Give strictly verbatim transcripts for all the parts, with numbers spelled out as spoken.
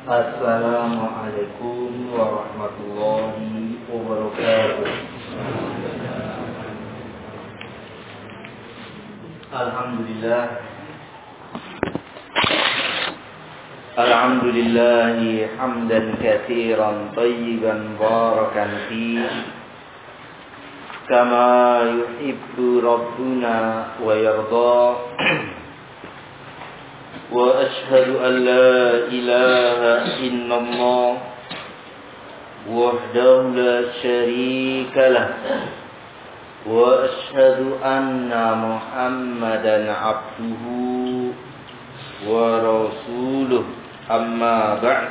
Assalamualaikum warahmatullahi wabarakatuh. Alhamdulillah. Alhamdulillahi hamdan katsiran tayyiban barakan fihi kama yuhibbu rabbuna wa yarda. Wa ashhadu an la ilaha illallah wahdahu la syarika lah wa ashhadu anna Muhammadan abduhu wa rasuluh, amma ba'd.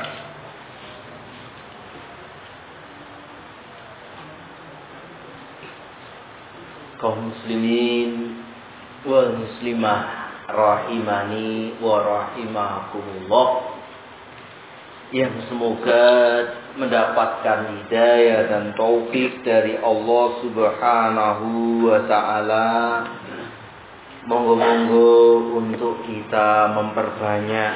Kaum muslimin wal muslimah rahimani wa rahimakumullah, yang semoga mendapatkan hidayah dan taufik dari Allah Subhanahu wa ta'ala. Monggo-monggo untuk kita memperbanyak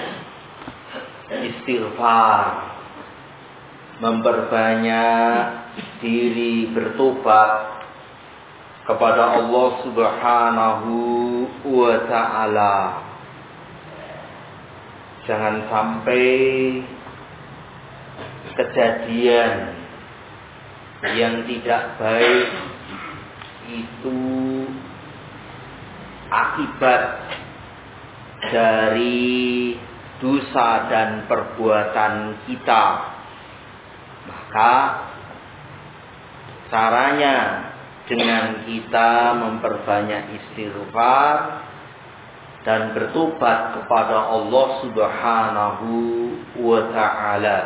istighfar, memperbanyak diri bertobat kepada Allah Subhanahu wa ta'ala. Jangan sampai kejadian yang tidak baik itu akibat dari dosa dan perbuatan kita. Maka caranya dengan kita memperbanyak istighfar dan bertobat kepada Allah Subhanahu wa ta'ala.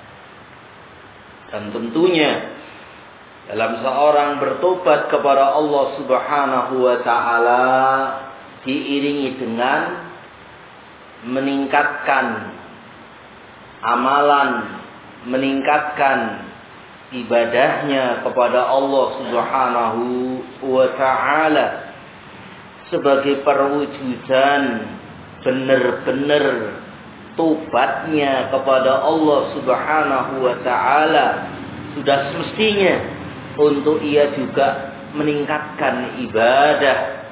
Dan tentunya dalam seorang bertobat kepada Allah Subhanahu wa ta'ala diiringi dengan meningkatkan amalan, meningkatkan ibadahnya kepada Allah Subhanahu wa ta'ala sebagai perwujudan benar-benar tobatnya kepada Allah Subhanahu wa ta'ala. Sudah semestinya untuk ia juga meningkatkan ibadah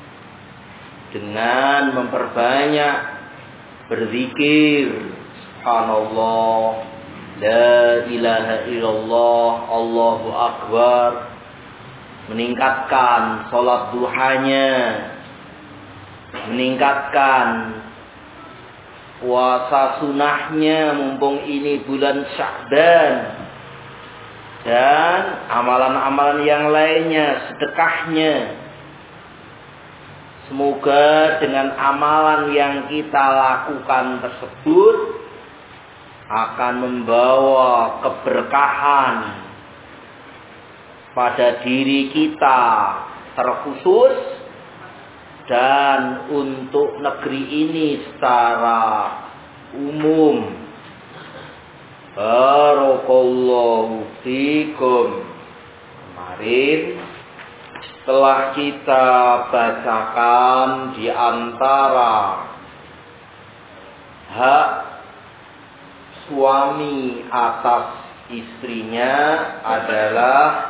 dengan memperbanyak berzikir subhanallah, la ilaha illallah, Allahu akbar, meningkatkan sholat duhanya, meningkatkan puasa sunahnya mumpung ini bulan Sya'ban, dan amalan-amalan yang lainnya, sedekahnya. Semoga dengan amalan yang kita lakukan tersebut akan membawa keberkahan pada diri kita terkhusus dan untuk negeri ini secara umum. Barakallahu fikum. Kemarin telah kita bacakan di antara hak suami atas istrinya adalah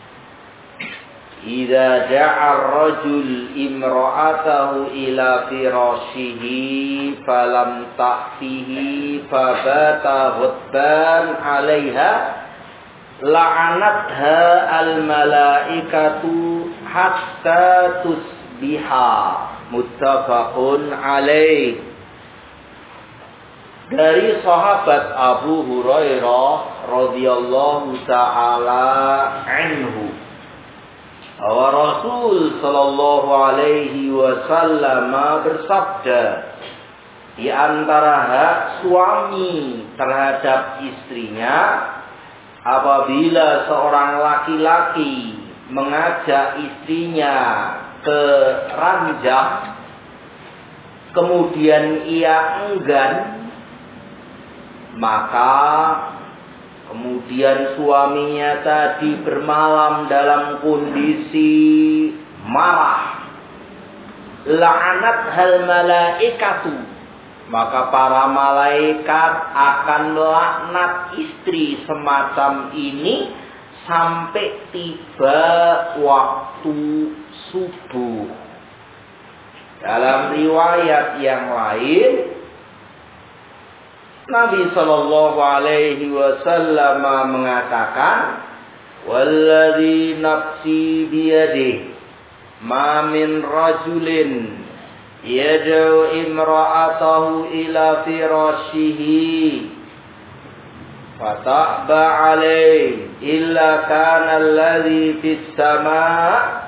idza da'a ar-rajul imra'atahu ila firashihi falam ta'tihi fabata ghadban 'alaiha la'anatha al-malaikatu hatta tusbiha, muttafaqun 'alaih. Dari sahabat Abu Hurairah radhiyallahu ta'ala anhu, bahwa Rasul sallallahu alaihi wasallam bersabda, di antara hak suami terhadap istrinya apabila seorang laki-laki mengajak istrinya ke ranjang kemudian ia enggan, maka kemudian suaminya tadi bermalam dalam kondisi marah, la'anat hal malaikatu, maka para malaikat akan melaknat istri semacam ini sampai tiba waktu subuh. Dalam riwayat yang lain, Nabi Shallallahu Alaihi Wasallam mengatakan, "Walladzi nafsi biyadihi, ma min rajulin yad'u imra'atahu ila firashihi, fata'ba 'alaihi illa kana alladzi fis sama'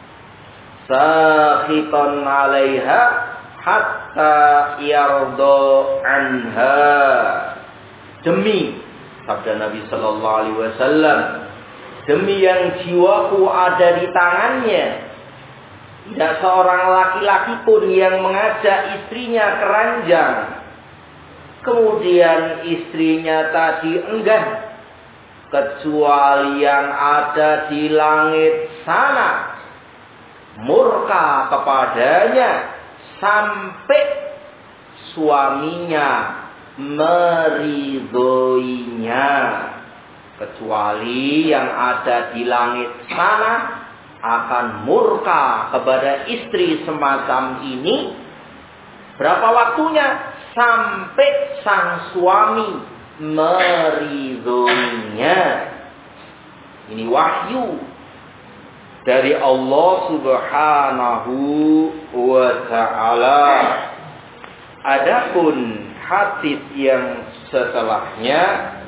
sakhitan 'alaiha hatta yarda anha." Demi sabda Nabi sallallahu alaihi wasallam, demi yang jiwaku ada di tangannya, tidak seorang laki-laki pun yang mengajak istrinya ke ranjang, kemudian istrinya tadi enggan, kecuali yang ada di langit sana murka kepadanya sampai suaminya meridhoinya. Kecuali yang ada di langit sana akan murka kepada istri semacam ini. Berapa waktunya? Sampai sang suami meridhoinya. Ini wahyu dari Allah Subhanahu wa ta'ala. Adapun hadis yang setelahnya,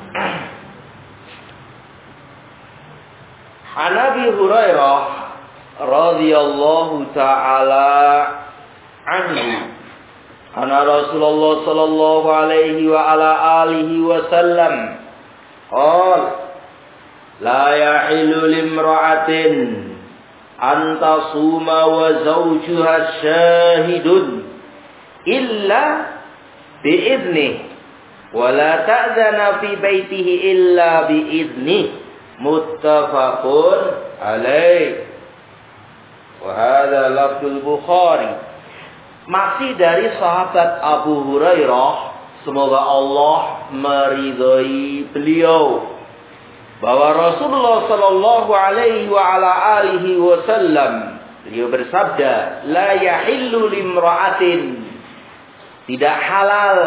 An Abi Hurairah radhiyallahu ta'ala anhu, anna Rasulullah sallallahu alaihi wa ala alihi wasallam qala, la yahillu limra'atin an tasuma wa zawjuha syahidun illa bi'idnih wa la ta'zana fi baitihi illa bi'idnih, muttafaqun alaih. Wa hadha lafzul Bukhari. Masih dari sahabat Abu Hurairah, semoga Allah meridhai beliau, bahwa Rasulullah sallallahu alaihi wa ala alihi wasallam beliau bersabda, la yahillu limra'atin, tidak halal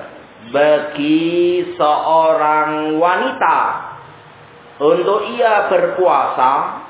bagi seorang wanita untuk ia berpuasa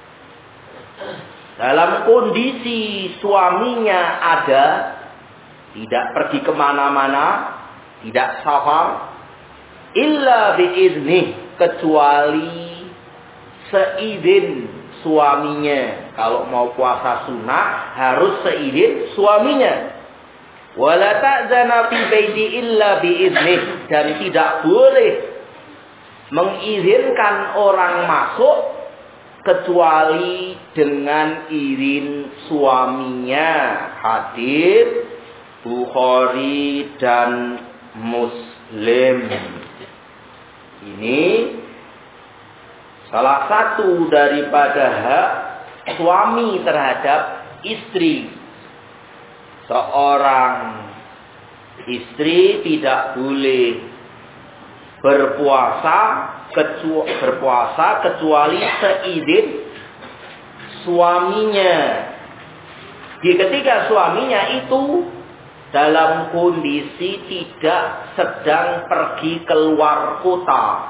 dalam kondisi suaminya ada, tidak pergi kemana-mana, tidak safar, illa biiznih, kecuali seizin suaminya. Kalau mau puasa sunnah harus seizin suaminya. Wala ta'zana fi baiti illa biiznih, dan tidak boleh mengizinkan orang masuk kecuali dengan izin suaminya. Hadis Bukhari dan Muslim. Ini salah satu daripada hak suami terhadap istri. Seorang istri tidak boleh berpuasa kecuali, berpuasa kecuali seizin suaminya. Di ketika suaminya itu dalam kondisi tidak sedang pergi keluar kota.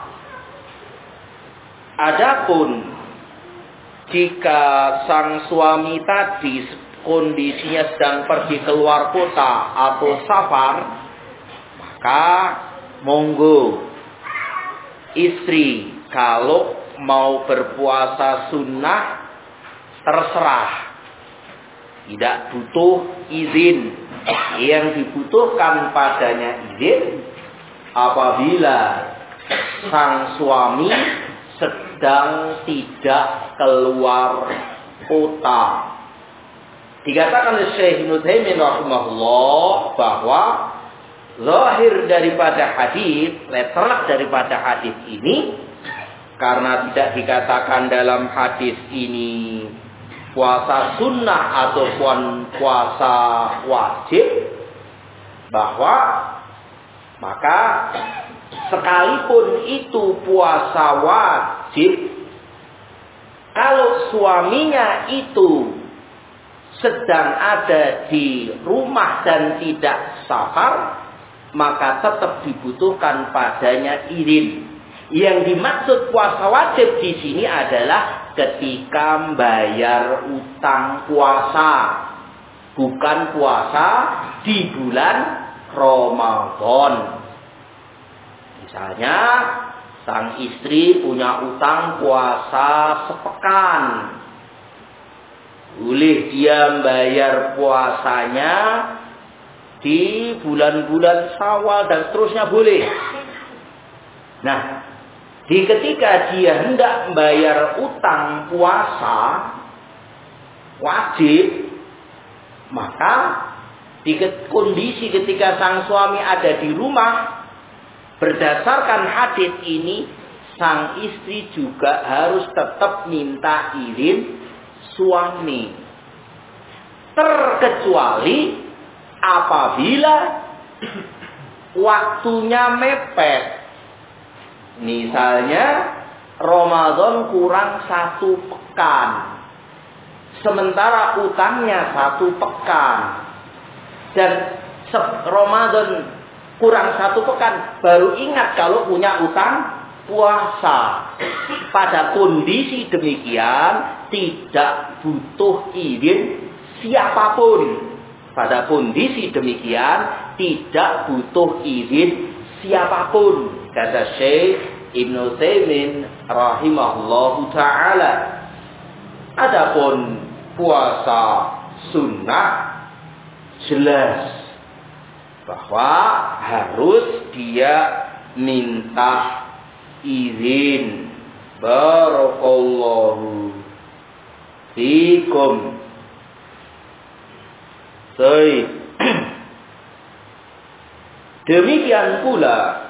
Adapun jika sang suami tadi kondisinya sedang pergi keluar kota atau safar, maka monggo istri kalau mau berpuasa sunnah terserah, tidak butuh izin. Yang dibutuhkan padanya izin apabila sang suami sedang tidak keluar kota. Dikatakan oleh Syekh Ibnu Taimiyah rahimahullah bahwa zahir daripada hadis, letterlah daripada hadis ini, karena tidak dikatakan dalam hadis ini puasa sunnah ataupun puasa wajib, bahwa maka sekalipun itu puasa wajib, kalau suaminya itu sedang ada di rumah dan tidak safar, maka tetap dibutuhkan padanya izin. Yang dimaksud puasa wajib di sini adalah ketika membayar utang puasa, bukan puasa di bulan Ramadan. Misalnya sang istri punya utang puasa sepekan, boleh dia membayar puasanya di bulan-bulan Syawal dan seterusnya boleh. Nah, di ketika dia hendak membayar utang puasa wajib, maka di kondisi ketika sang suami ada di rumah, berdasarkan hadis ini, sang istri juga harus tetap minta izin suami. Terkecuali apabila waktunya mepet. Misalnya Ramadan kurang satu pekan, sementara utangnya satu pekan, dan Ramadan kurang satu pekan baru ingat kalau punya utang puasa. Pada kondisi demikian tidak butuh izin siapapun. Pada kondisi demikian tidak butuh izin siapapun, kata Syekh Ibnu Taimin rahimahullahu taala. Adapun puasa sunnah jelas bahwa harus dia minta izin. Barakallahu fikum. Baik. Demikian pula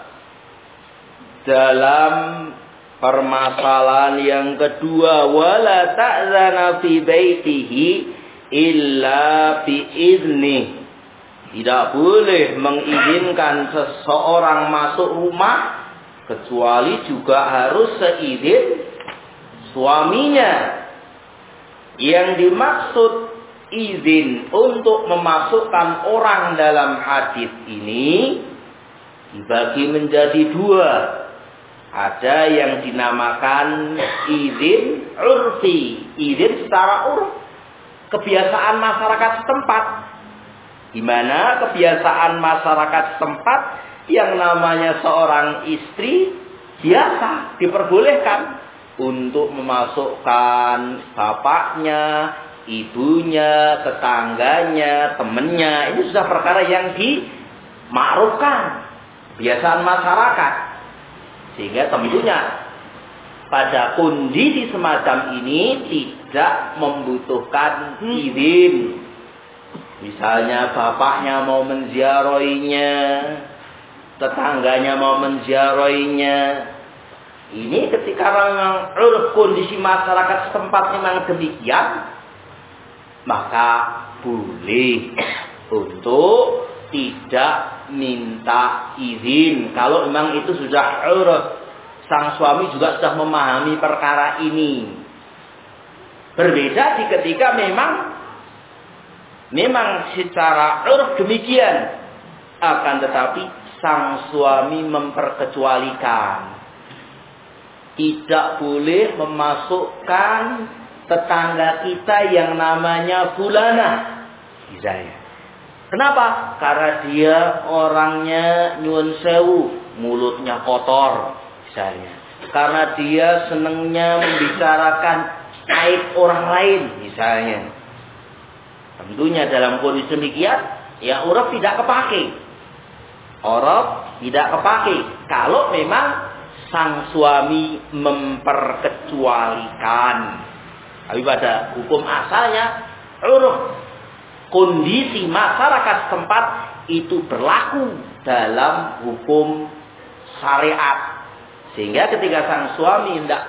dalam permasalahan yang kedua, wala ta'zana fi baitihi illa bi izni. Tidak boleh mengizinkan seseorang masuk rumah kecuali juga harus seizin suaminya. Yang dimaksud izin untuk memasukkan orang dalam hadis ini dibagi menjadi dua. Ada yang dinamakan izin urfi, izin secara urf, kebiasaan masyarakat setempat, di mana kebiasaan masyarakat setempat yang namanya seorang istri biasa diperbolehkan untuk memasukkan bapaknya, ibunya, tetangganya, temannya. Ini sudah perkara yang dimakrufkan, kebiasaan masyarakat. Sehingga tentunya pada kondisi semacam ini tidak membutuhkan izin. Misalnya bapaknya mau menziarahinya, tetangganya mau menziarahinya. Ini ketika memang uruf kondisi masyarakat setempat memang demikian, maka boleh untuk tidak minta izin. Kalau memang itu sudah uruf, sang suami juga sudah memahami perkara ini. Berbeda di ketika memang memang secara uruf demikian, akan tetapi sang suami memperkecualikan. Tidak boleh memasukkan tetangga kita yang namanya fulana, misalnya. Kenapa? Karena dia orangnya nyuwun sewu, mulutnya kotor, misalnya. Karena dia senangnya membicarakan aib orang lain, misalnya. Tentunya dalam kondisi demikian, ya uruf tidak kepake. Uruf tidak kepake. Kalau memang sang suami memperkecualikan. Tapi pada hukum asalnya, uruf kondisi masyarakat setempat itu berlaku dalam hukum syariat. Sehingga ketika sang suami hendak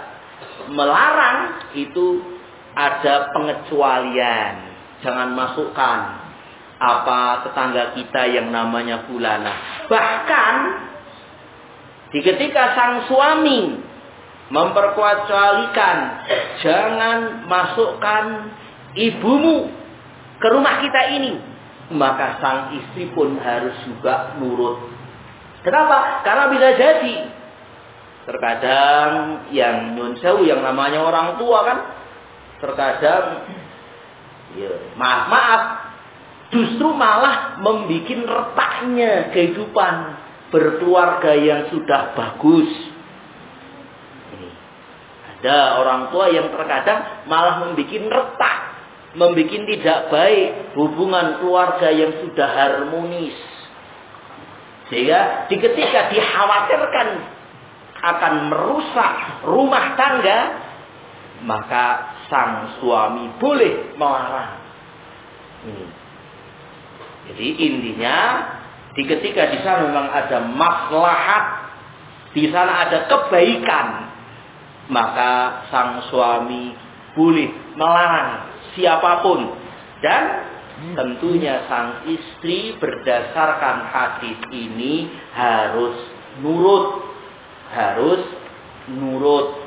melarang, itu ada pengecualian. Jangan masukkan. apa tetangga kita yang namanya fulana. Bahkan di ketika sang suami memperkecualikan, jangan masukkan ibumu ke rumah kita ini, maka sang istri pun harus juga nurut. Kenapa? Karena bisa jadi terkadang yang nyun sewu, yang namanya orang tua kan, terkadang ya, maaf maaf justru malah membikin retaknya kehidupan berkeluarga yang sudah bagus. Ini ada orang tua yang terkadang malah membikin retak, membikin tidak baik hubungan keluarga yang sudah harmonis. Sehingga di ketika dikhawatirkan akan merusak rumah tangga, maka sang suami boleh melarang. Ini. Jadi intinya, di ketika di sana memang ada maslahat, di sana ada kebaikan, maka sang suami boleh melarang siapapun. Dan tentunya sang istri berdasarkan hadis ini harus nurut, harus nurut.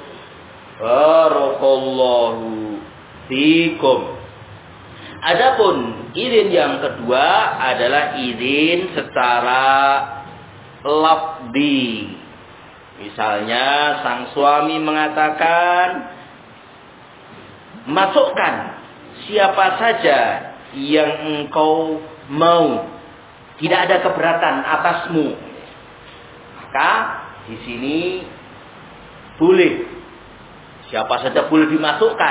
Barakallahu fikum. Adapun izin yang kedua adalah izin secara lafzi. Misalnya sang suami mengatakan, masukkan siapa saja yang engkau mau, tidak ada keberatan atasmu. Maka di sini boleh, siapa saja boleh dimasukkan,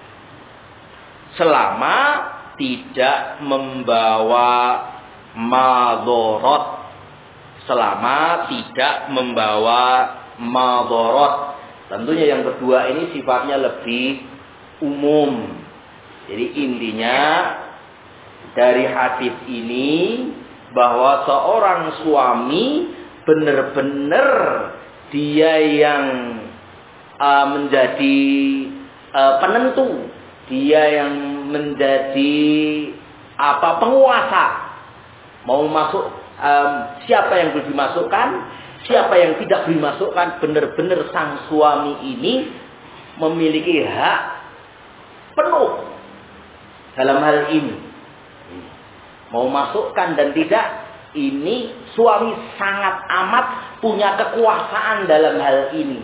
selama tidak membawa madorot, selama tidak membawa madorot. Tentunya yang kedua ini sifatnya lebih umum. Jadi intinya dari hadis ini bahwa seorang suami benar-benar dia yang uh, menjadi uh, penentu, dia yang menjadi apa penguasa. Mau masuk um, siapa yang boleh dimasukkan, siapa yang tidak boleh dimasukkan, benar-benar sang suami ini memiliki hak penuh dalam hal ini. Mau masukkan dan tidak, ini suami sangat amat punya kekuasaan dalam hal ini.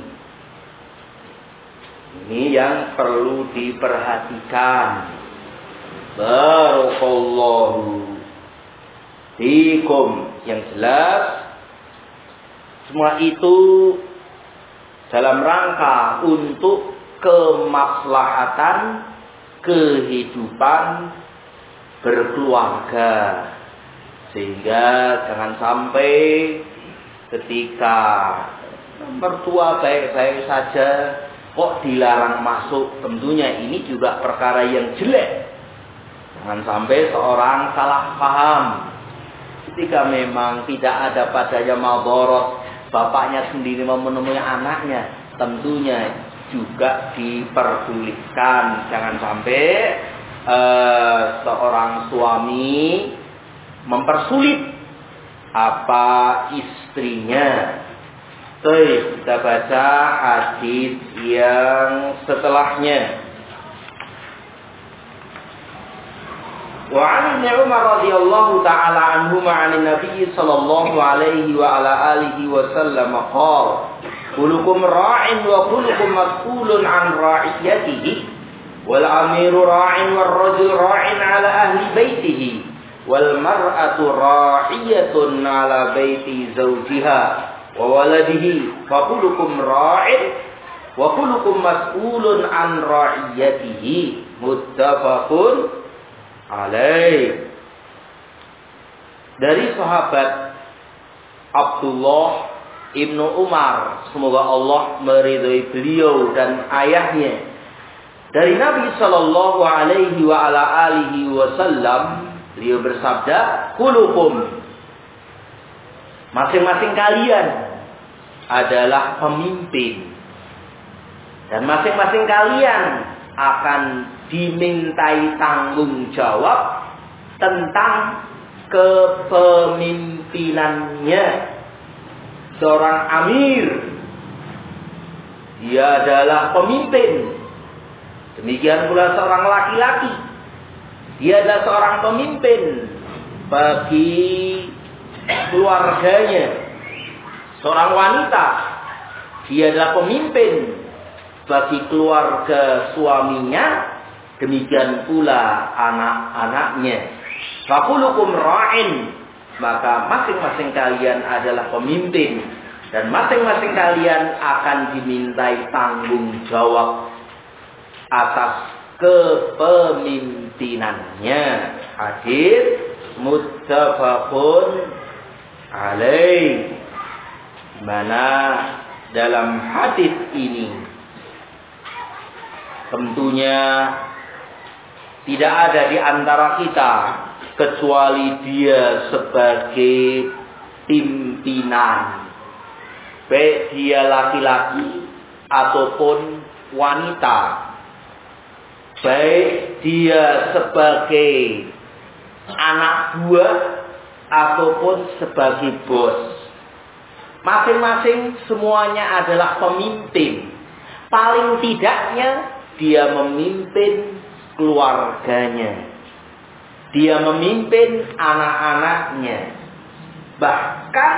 Ini yang perlu diperhatikan. Barakallahu fikum. Yang jelas, semua itu dalam rangka untuk kemaslahatan kehidupan berkeluarga. Sehingga jangan sampai ketika mertua baik-baik saja kok dilarang masuk. Tentunya ini juga perkara yang jelek. Jangan sampai seorang salah paham. Ketika memang tidak ada padanya madorot, bapaknya sendiri mau menemui anaknya, tentunya juga diperbolehkan. Jangan sampai uh, seorang suami mempersulit apa istrinya. Baik, kita baca hadis yang setelahnya. Wa 'an Ibnu Umar radhiyallahu ta'ala anhuma 'an Nabi sallallahu alaihi wa ala alihi wa sallam qala: "Kullukum ra'in wa kullukum mas'ulun 'an ra'iyatihi wal amiru ra'in war rajul ra'in 'ala ahli baitihi wal mar'atu ra'iyatun 'ala baiti zawjiha wa waladihi fa kullukum ra'in wa kullukum mas'ulun 'an ra'iyatihi." Muttafaqun alaih. Dari sahabat Abdullah Ibnu Umar, semoga Allah meridhai beliau dan ayahnya, dari Nabi sallallahu alaihi wa ala alihi wasallam, beliau bersabda, "Kulukum, masing-masing kalian adalah pemimpin, dan masing-masing kalian akan dimintai tanggung jawab tentang kepemimpinannya. Seorang amir, dia adalah pemimpin. Demikian pula seorang laki-laki, dia adalah seorang pemimpin bagi keluarganya. Seorang wanita, dia adalah pemimpin bagi keluarga suaminya. Demikian pula anak-anaknya. Fakulukum ra'in, maka masing-masing kalian adalah pemimpin dan masing-masing kalian akan dimintai tanggung jawab atas kepemimpinannya. Hadis muttafaqun alaih. Mana dalam hadis ini tentunya tidak ada di antara kita kecuali dia sebagai pimpinan, baik dia laki-laki ataupun wanita, baik dia sebagai anak buah ataupun sebagai bos. Masing-masing semuanya adalah pemimpin. Paling tidaknya dia memimpin keluarganya, dia memimpin anak-anaknya. Bahkan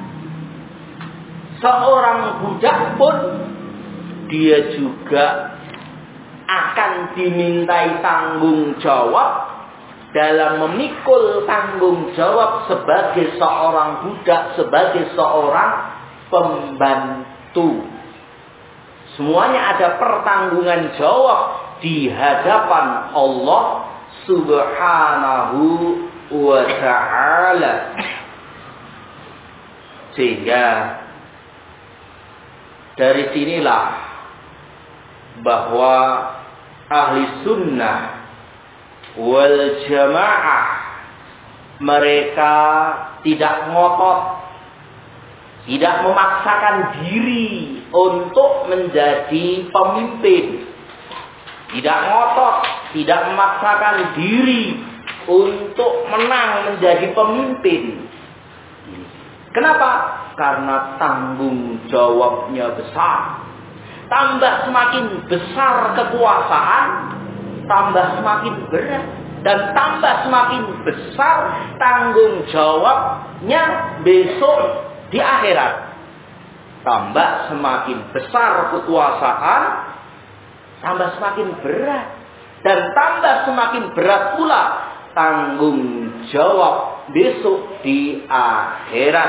seorang budak pun dia juga akan dimintai tanggung jawab dalam memikul tanggung jawab sebagai seorang budak, sebagai seorang pembantu. Semuanya ada pertanggungan jawab di hadapan Allah Subhanahu wa ta'ala. Sehingga dari sinilah bahwa ahli sunnah wal jamaah mereka tidak ngotot, tidak memaksakan diri untuk menjadi pemimpin. Tidak ngotot, tidak memaksakan diri untuk menang menjadi pemimpin. Kenapa? Karena tanggung jawabnya besar. Tambah semakin besar kekuasaan, tambah semakin berat. Dan tambah semakin besar tanggung jawabnya besok di akhirat. Tambah semakin besar kekuasaan, tambah semakin berat. Dan tambah semakin berat pula tanggung jawab besok di akhirat.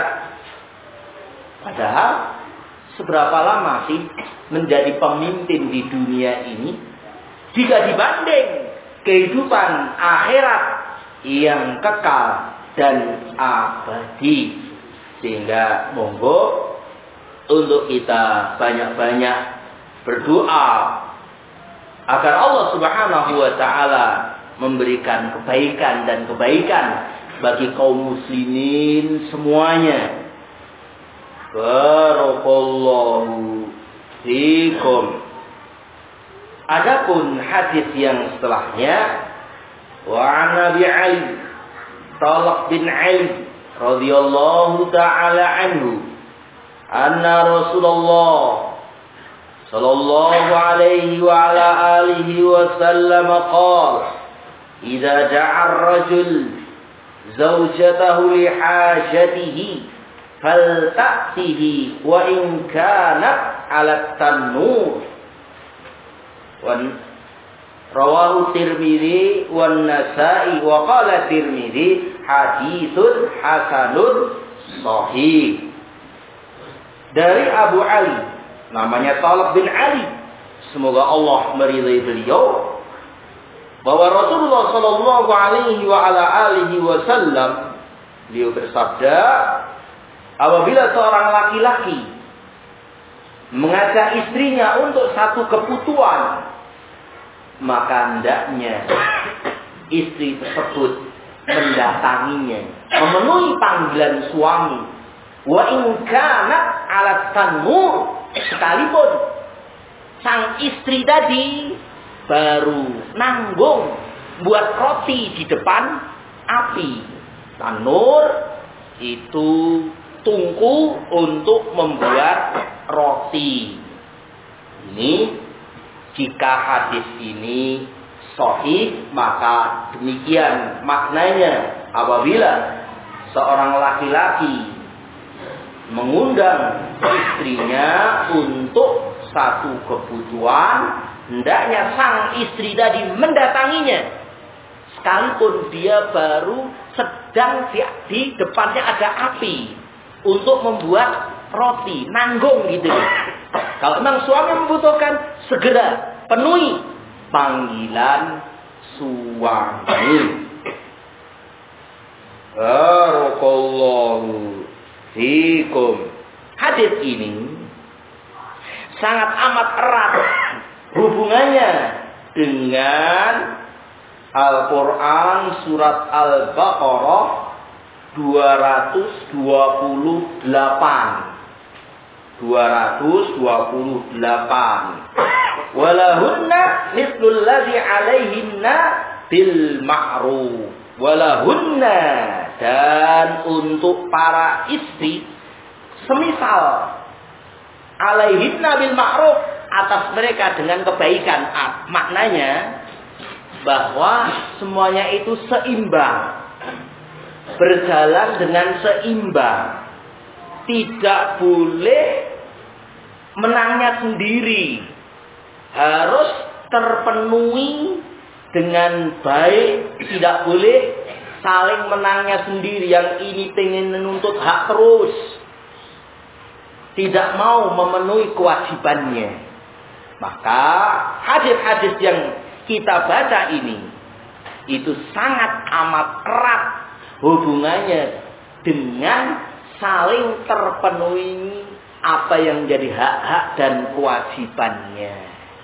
Padahal seberapa lama sih menjadi pemimpin di dunia ini jika dibanding kehidupan akhirat yang kekal dan abadi. Sehingga monggo untuk kita banyak-banyak berdoa agar Allah Subhanahu wa ta'ala memberikan kebaikan dan kebaikan bagi kaum muslimin semuanya. Barakallahu fikum. Adapun hadis yang setelahnya, wa an Abi Ali Talq bin Ali radhiyallahu ta'ala anhu anna Rasulullah sallallahu alaihi wa ala alihi wa sallam qala idza da'a ar-rajul zawjatahu li hajatihi falta'tihi wa in kanat 'ala at-tannur. Wan rawahu Tirmidzi wan Nasa'i wa qala Tirmidzi haditsun hasanun sahih. Dari Abu Ali, namanya Talq bin Ali, semoga Allah meridai beliau, bahwa Rasulullah sallallahu alaihi wa ala alihi wasallam beliau bersabda, apabila seorang laki-laki mengajak istrinya untuk satu kebutuhan, maka hendaknya istri tersebut mendatanginya, memenuhi panggilan suami. Wa in kana 'ala tanur, sekalipun sang istri tadi baru nanggung buat roti di depan api. Tanur itu tungku untuk membuat roti. Ini jika hadis ini sahih, maka demikian maknanya apabila seorang laki-laki mengundang istrinya untuk satu kebutuhan, hendaknya sang istri tadi mendatanginya, sekalipun dia baru sedang di, di depannya ada api untuk membuat roti, nanggung gitu. Kalau memang suami membutuhkan, segera penuhi panggilan suami. Barakallahu fikum. Hadis ini sangat amat erat hubungannya dengan Al-Quran surat Al-Baqarah dua ratus dua puluh delapan. dua ratus dua puluh delapan. Walahunna mithlul ladzi 'alaihinna bil ma'ruf. Walahunna, dan untuk para istri semisal 'alaihinna bil ma'ruf, atas mereka dengan kebaikan. Maknanya bahwa semuanya itu seimbang, berjalan dengan seimbang, tidak boleh menangnya sendiri, harus terpenuhi dengan baik, tidak boleh saling menangnya sendiri. Yang ini pengen menuntut hak terus, tidak mau memenuhi kewajibannya. Maka hadis-hadis yang kita baca ini itu sangat amat erat hubungannya dengan saling terpenuhi apa yang menjadi hak-hak dan kewajibannya.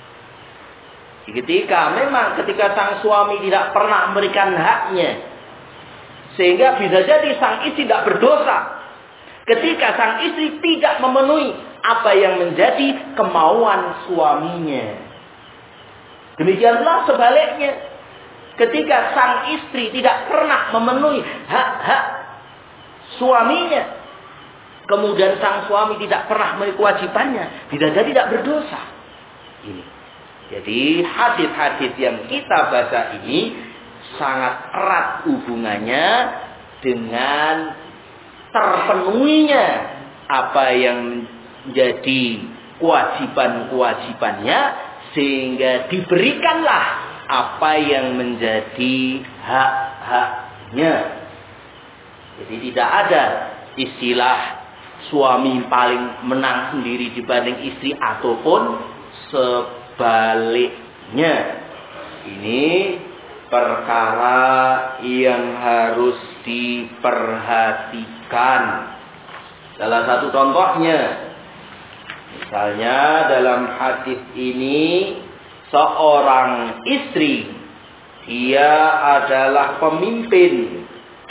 Ketika memang ketika sang suami tidak pernah memberikan haknya, sehingga bisa jadi sang istri tidak berdosa. Ketika sang istri tidak memenuhi apa yang menjadi kemauan suaminya. Demikianlah sebaliknya. Ketika sang istri tidak pernah memenuhi hak-hak suaminya, kemudian sang suami tidak pernah memenuhi kewajibannya, bisa jadi tidak berdosa. Ini. Jadi hadis-hadis yang kita baca ini sangat erat hubungannya dengan terpenuhinya apa yang menjadi kewajiban-kewajibannya, sehingga diberikanlah apa yang menjadi hak-haknya. Jadi tidak ada istilah suami paling menang sendiri dibanding istri ataupun sebaliknya. Ini perkara yang harus diperhatikan. Salah satu contohnya, misalnya dalam hadis ini seorang istri, dia adalah pemimpin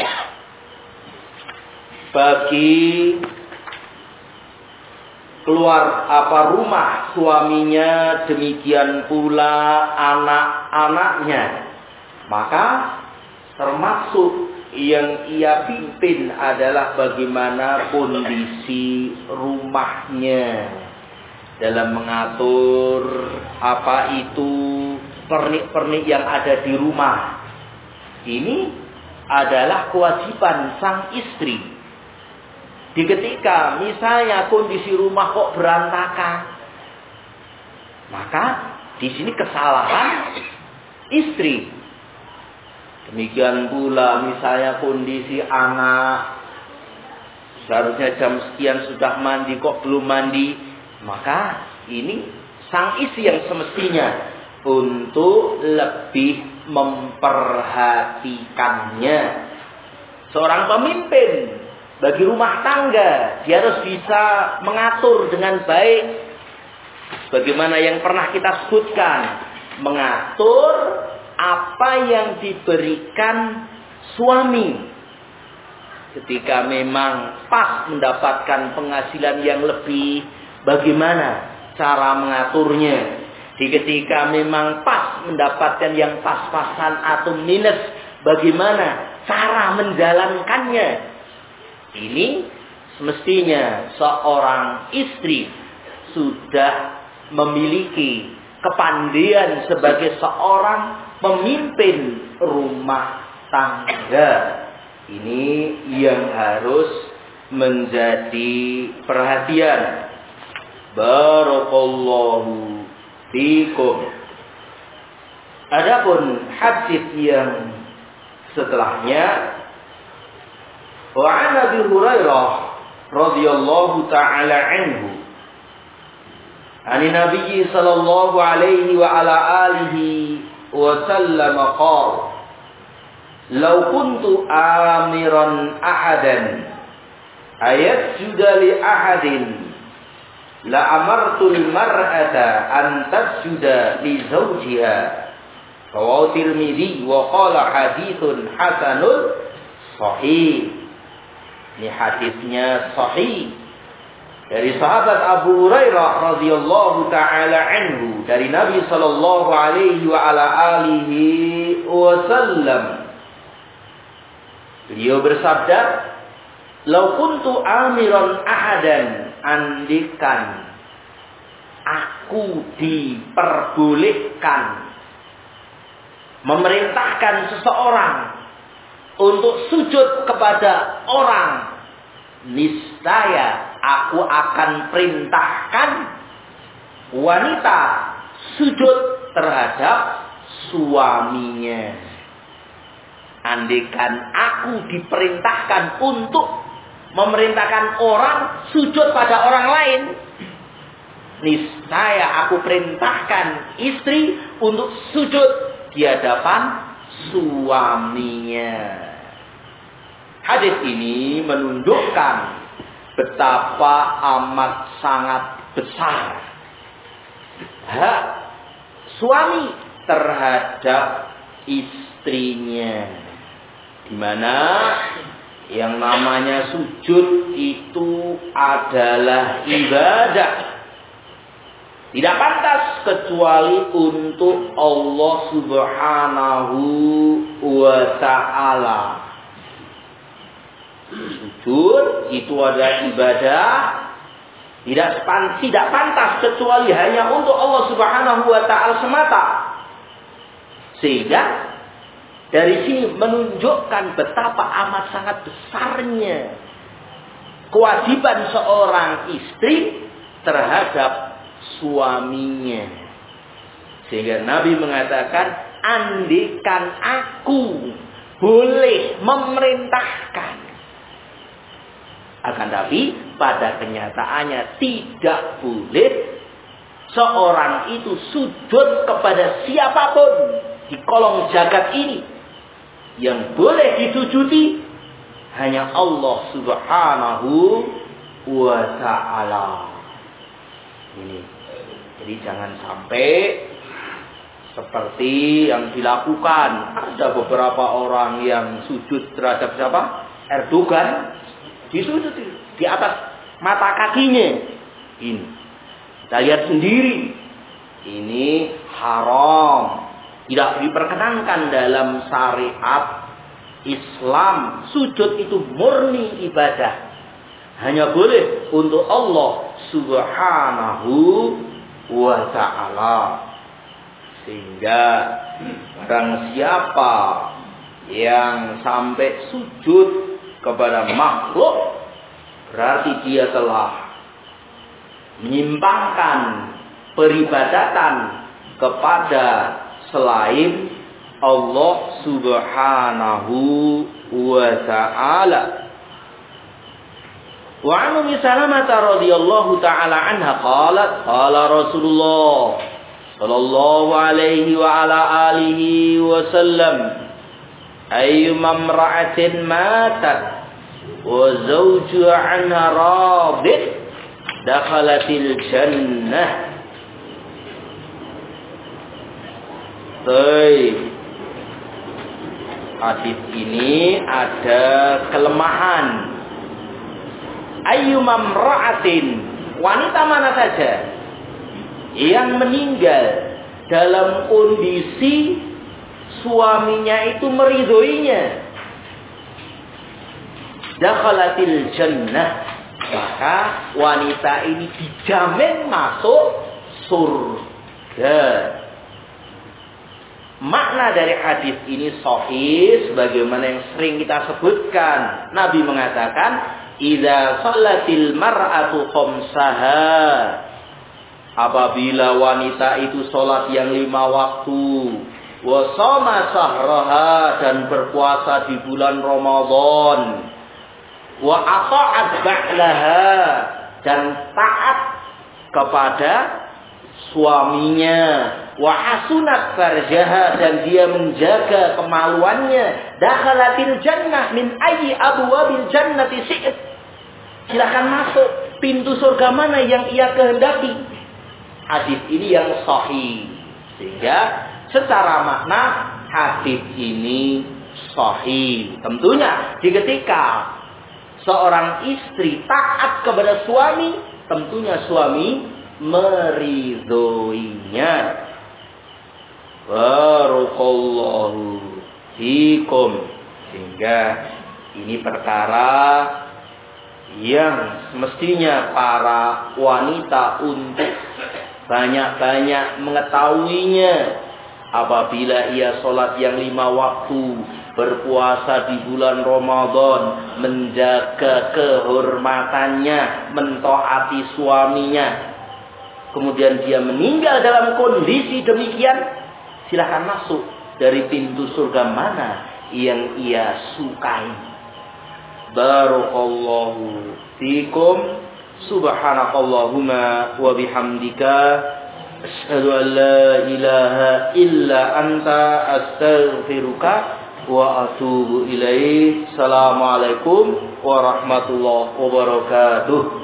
bagi keluar apa rumah suaminya, demikian pula anak-anaknya. Maka termasuk yang ia pimpin adalah bagaimana kondisi rumahnya, dalam mengatur apa itu pernik-pernik yang ada di rumah. Ini adalah kewajiban sang istri. Di ketika misalnya kondisi rumah kok berantakan, maka di sini kesalahan istri. Demikian pula misalnya kondisi anak, seharusnya jam sekian sudah mandi kok belum mandi, maka ini sang istri yang semestinya untuk lebih memperhatikannya. Seorang pemimpin bagi rumah tangga, dia harus bisa mengatur dengan baik, bagaimana yang pernah kita sebutkan, mengatur apa yang diberikan suami. Ketika memang pas mendapatkan penghasilan yang lebih, bagaimana cara mengaturnya. Di ketika memang pas mendapatkan yang pas-pasan atau minus, bagaimana cara menjalankannya. Ini semestinya seorang istri sudah memiliki kepandaian sebagai seorang pemimpin rumah tangga. Ini yang harus menjadi perhatian. Barakallahu fikum. Adapun hadis yang setelahnya, wa an Abi Hurairah radhiyallahu taala anhu, an Nabi sallallahu alaihi wa ala alihi wa sallam qala, law kuntu amiran ahadan ayasjuda li ahadin la amartul mar'ata an tasjuda li zawjiha. Rawahu Tirmidzi wa qala haditsun hasanul sahih. Ini hadisnya sahih dari sahabat Abu Hurairah radhiyallahu taala anhu, dari Nabi sallallahu alaihi wa ala alihi wasallam. Beliau bersabda, "Lau kuntu amiran ahadan, andikan aku diperbolehkan memerintahkan seseorang untuk sujud kepada orang, niscaya aku akan perintahkan wanita sujud terhadap suaminya." Andaikan aku diperintahkan untuk memerintahkan orang sujud pada orang lain, niscaya aku perintahkan istri untuk sujud di hadapan suaminya. Hadis ini menunjukkan betapa amat sangat besar hak suami terhadap istrinya, di mana yang namanya sujud itu adalah ibadah. Tidak pantas kecuali untuk Allah Subhanahu wa ta'ala. Sujud itu adalah ibadah. Tidak, tidak pantas kecuali hanya untuk Allah Subhanahu wa ta'ala semata. Sehingga dari sini menunjukkan betapa amat sangat besarnya kewajiban seorang istri terhadap suaminya. Sehingga Nabi mengatakan, andikan aku boleh memerintahkan, akan tapi pada kenyataannya tidak boleh seorang itu sujud kepada siapapun di kolong jagat ini. Yang boleh disujudi hanya Allah Subhanahu wa ta'ala. Ini. Jadi jangan sampai seperti yang dilakukan. Ada beberapa orang yang sujud terhadap siapa? Erdogan. Disujud di atas mata kakinya. Ini. Kita lihat sendiri. Ini haram. Tidak diperkenankan dalam syariat Islam. Sujud itu murni ibadah. Hanya boleh untuk Allah Subhanahu wa ta'ala. Sehingga barang siapa yang sampai sujud kepada makhluk, berarti dia telah menyimpangkan peribadatan kepada selain Allah Subhanahu wa ta'ala. Wa an Ummi Salamah radhiyallahu ta'ala anha qalat qala Rasulullah sallallahu alaihi wa ala alihi wa sallam, ayyuma imra'atin matat wa zawjuha anha radid dakhalatil jannah. Baik. Hadis ini ada kelemahan. Ayyumam ra'atin, wanita mana saja yang meninggal dalam kondisi suaminya itu meridhoinya, dakhalatil jannah, maka wanita ini dijamin masuk surga. Makna dari hadis ini sahih sebagaimana yang sering kita sebutkan. Nabi mengatakan, "Idza shallatil mar'atu khamsaha." Apabila wanita itu salat yang lima waktu, wa shoma shahraha, dan berpuasa di bulan Ramadan, wa ata'at ba'laha, dan taat kepada suaminya, wa hasunat farjaha, dan dia menjaga kemaluannya, dakhalatil jannah min ayyi abwabil jannati syi'at. Silakan masuk pintu surga mana yang ia kehendaki. Hadis ini yang sahih, sehingga secara makna hadis ini sahih. Tentunya di ketika seorang istri taat kepada suami, tentunya suami meridhoinya. Barakallahu fikum. Sehingga ini perkara yang mestinya para wanita untuk banyak-banyak mengetahuinya. Apabila ia sholat yang lima waktu, berpuasa di bulan Ramadan, menjaga kehormatannya, mentaati suaminya, kemudian dia meninggal dalam kondisi demikian, silahkan masuk dari pintu surga mana yang ia sukai. Barakallahu fikum. Subhanakallahumma wa bihamdika, asyhadu an la ilaha illa anta, astaghfiruka wa atubu ilaik. Assalamualaikum warahmatullahi wabarakatuh.